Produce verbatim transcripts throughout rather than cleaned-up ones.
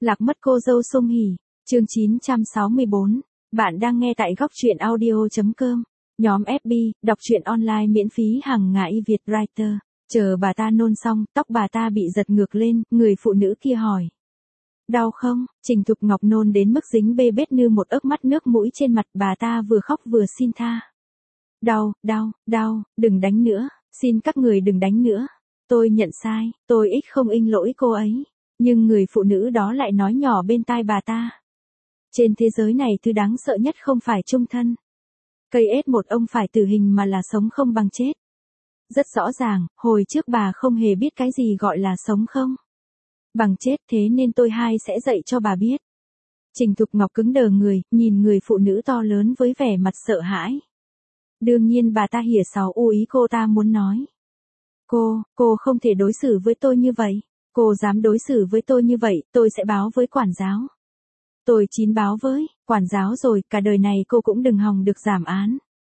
Lạc mất cô dâu Sung Hỉ, chương chín trăm sáu mươi bốn. Bạn đang nghe tại góc truyện audio.com. Nhóm ép bê, đọc truyện online miễn phí hàng ngày Việt Writer. Chờ bà ta nôn xong, tóc bà ta bị giật ngược lên, người phụ nữ kia hỏi. Đau không? Trình Thục Ngọc nôn đến mức dính bê bết như một ớt mắt nước mũi trên mặt, bà ta vừa khóc vừa xin tha. Đau, đau, đau, đừng đánh nữa, xin các người đừng đánh nữa. Tôi nhận sai, tôi ít không in lỗi cô ấy. Nhưng người phụ nữ đó lại nói nhỏ bên tai bà ta. Trên thế giới này thứ đáng sợ nhất không phải chung thân. Cây ết một ông phải tử hình mà là sống không bằng chết. Rất rõ ràng, hồi trước bà không hề biết cái gì gọi là sống không bằng chết, thế nên tôi hai sẽ dạy cho bà biết. Trình Thục Ngọc cứng đờ người, nhìn người phụ nữ to lớn với vẻ mặt sợ hãi. Đương nhiên bà ta hỉa xào u ý cô ta muốn nói. Cô, cô không thể đối xử với tôi như vậy. Cô dám đối xử với tôi như vậy, tôi sẽ báo với quản giáo. Tôi chín báo với quản giáo rồi, cả đời này cô cũng đừng hòng được giảm án.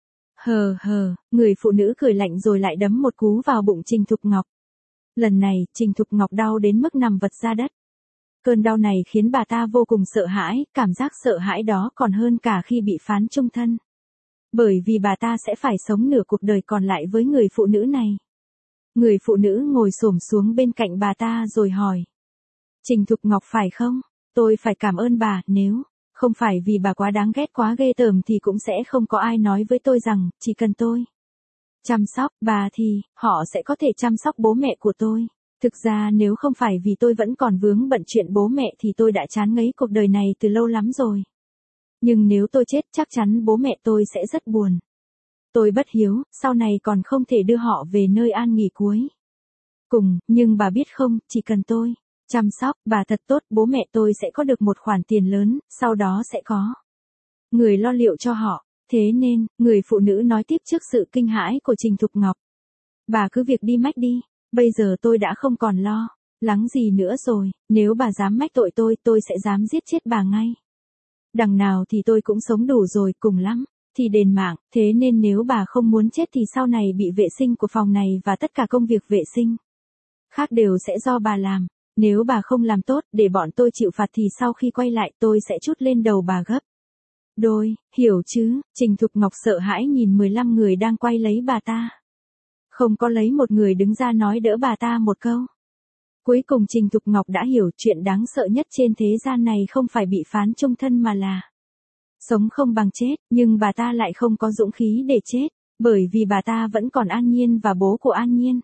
Hờ hờ, người phụ nữ cười lạnh rồi lại đấm một cú vào bụng Trình Thục Ngọc. Lần này, Trình Thục Ngọc đau đến mức nằm vật ra đất. Cơn đau này khiến bà ta vô cùng sợ hãi, cảm giác sợ hãi đó còn hơn cả khi bị phán chung thân. Bởi vì bà ta sẽ phải sống nửa cuộc đời còn lại với người phụ nữ này. Người phụ nữ ngồi xổm xuống bên cạnh bà ta rồi hỏi. Trình Thục Ngọc phải không? Tôi phải cảm ơn bà, nếu không phải vì bà quá đáng ghét quá ghê tởm thì cũng sẽ không có ai nói với tôi rằng, chỉ cần tôi chăm sóc bà thì, họ sẽ có thể chăm sóc bố mẹ của tôi. Thực ra nếu không phải vì tôi vẫn còn vướng bận chuyện bố mẹ thì tôi đã chán ngấy cuộc đời này từ lâu lắm rồi. Nhưng nếu tôi chết chắc chắn bố mẹ tôi sẽ rất buồn. Tôi bất hiếu, sau này còn không thể đưa họ về nơi an nghỉ cuối cùng, nhưng bà biết không, chỉ cần tôi chăm sóc bà thật tốt, bố mẹ tôi sẽ có được một khoản tiền lớn, sau đó sẽ có người lo liệu cho họ. Thế nên, người phụ nữ nói tiếp trước sự kinh hãi của Trình Thục Ngọc. Bà cứ việc đi mách đi, bây giờ tôi đã không còn lo lắng gì nữa rồi, nếu bà dám mách tội tôi, tôi sẽ dám giết chết bà ngay. Đằng nào thì tôi cũng sống đủ rồi, cùng lắm thì đền mạng, thế nên nếu bà không muốn chết thì sau này bị vệ sinh của phòng này và tất cả công việc vệ sinh khác đều sẽ do bà làm. Nếu bà không làm tốt để bọn tôi chịu phạt thì sau khi quay lại tôi sẽ trút lên đầu bà gấp đôi, hiểu chứ? Trình Thục Ngọc sợ hãi nhìn mười lăm người đang quay lấy bà ta. Không có lấy một người đứng ra nói đỡ bà ta một câu. Cuối cùng Trình Thục Ngọc đã hiểu chuyện đáng sợ nhất trên thế gian này không phải bị phán chung thân mà là sống không bằng chết, nhưng bà ta lại không có dũng khí để chết, bởi vì bà ta vẫn còn An Nhiên và bố của An Nhiên.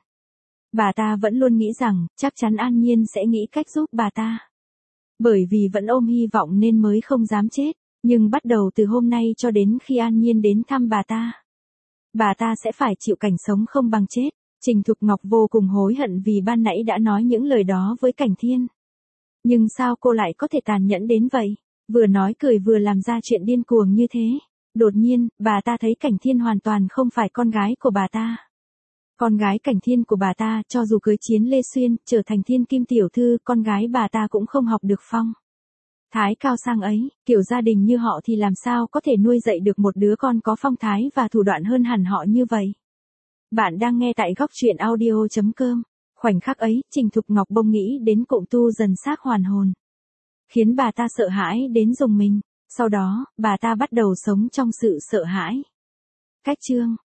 Bà ta vẫn luôn nghĩ rằng, chắc chắn An Nhiên sẽ nghĩ cách giúp bà ta. Bởi vì vẫn ôm hy vọng nên mới không dám chết, nhưng bắt đầu từ hôm nay cho đến khi An Nhiên đến thăm bà ta, bà ta sẽ phải chịu cảnh sống không bằng chết. Trình Thục Ngọc vô cùng hối hận vì ban nãy đã nói những lời đó với Cảnh Thiên. Nhưng sao cô lại có thể tàn nhẫn đến vậy? Vừa nói cười vừa làm ra chuyện điên cuồng như thế. Đột nhiên, bà ta thấy Cảnh Thiên hoàn toàn không phải con gái của bà ta. Con gái Cảnh Thiên của bà ta, cho dù cưới Chiến Lê Xuyên, trở thành thiên kim tiểu thư, con gái bà ta cũng không học được phong thái cao sang ấy, kiểu gia đình như họ thì làm sao có thể nuôi dạy được một đứa con có phong thái và thủ đoạn hơn hẳn họ như vậy. Bạn đang nghe tại góc truyện audio.com. Khoảnh khắc ấy, Trình Thục Ngọc bỗng nghĩ đến cụm tu dần xác hoàn hồn, khiến bà ta sợ hãi đến rùng mình. Sau đó, bà ta bắt đầu sống trong sự sợ hãi. Cách chương